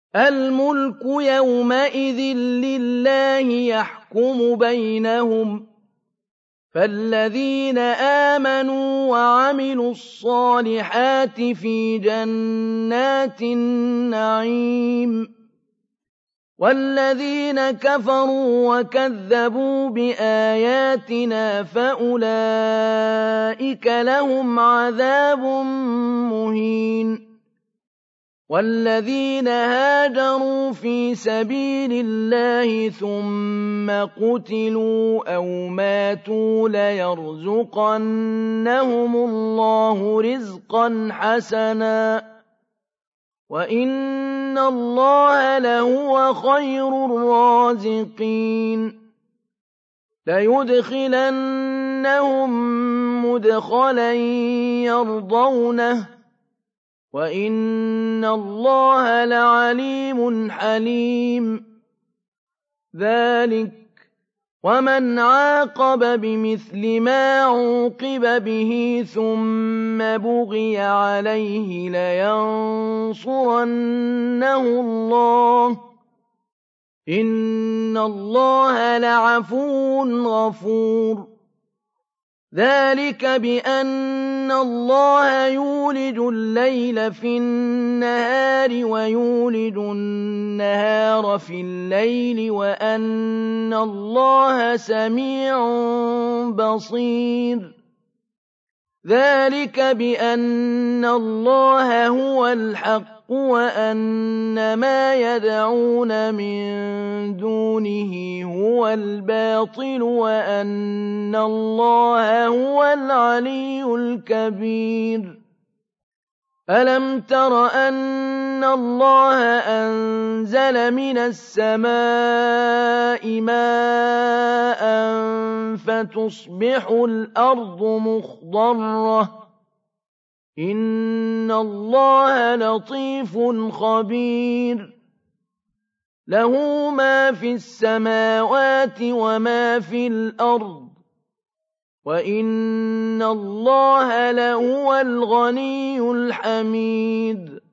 الْمُلْكُ يَوْمَئِذٍ لِّلَّهِ يَحْكُمُ بَيْنَهُمْ ۚ فَالَّذِينَ آمَنُوا وَعَمِلُوا الصَّالِحَاتِ فِي جَنَّاتِ النَّعِيمِ ۖ وَالَّذِينَ كَفَرُوا وَكَذَّبُوا بِآيَاتِنَا فَأُولَٰئِكَ لَهُمْ عَذَابٌ مُّهِينٌ وَالَّذِينَ هَاجَرُوا فِي سَبِيلِ اللَّهِ ثُمَّ قُتِلُوا أَوْ مَاتُوا لَيَرْزُقَنَّهُمُ اللَّهُ رِزْقًا حَسَنًا ۚ وَإِنَّ اللَّهَ لَهُوَ خَيْرُ الرَّازِقِينَ لَيُدْخِلَنَّهُم مُّدْخَلًا يَرْضَوْنَهُ ۗ وَإِنَّ اللَّهَ لَعَلِيمٌ حَلِيمٌ ذَٰلِكَ وَمَنْ عَاقَبَ بِمِثْلِ مَا عُوقِبَ بِهِ ثُمَّ بُغِيَ عَلَيْهِ لَيَنصُرَنَّهُ اللَّهُ ۗ إِنَّ اللَّهَ لَعَفُوٌّ غَفُورٌ ذَٰلِكَ بِأَنَّ اللَّهَ يُولِجُ اللَّيْلَ فِي النَّهَارِ وَيُولِجُ النَّهَارَ فِي اللَّيْلِ وَأَنَّ اللَّهَ سَمِيعٌ بَصِيرٌ ذَٰلِكَ بِأَنَّ اللَّهَ هُوَ الْحَقُّ وَأَنَّ مَا يَدْعُونَ مِن دُونِهِ هُوَ الْبَاطِلُ وَأَنَّ اللَّهَ هُوَ الْعَلِيُّ الْكَبِيرُ أَلَمْ تَرَ أَنَّ اللَّهَ أَنزَلَ مِنَ السَّمَاءِ مَاءً فَتُصْبِحُ الْأَرْضُ مُخْضَرَّةً ۗ إِنَّ اللَّهَ لَطِيفٌ خَبِيرٌ لَّهُ مَا فِي السَّمَاوَاتِ وَمَا فِي الْأَرْضِ ۗ وَإِنَّ اللَّهَ لَهُوَ الْغَنِيُّ الْحَمِيدُ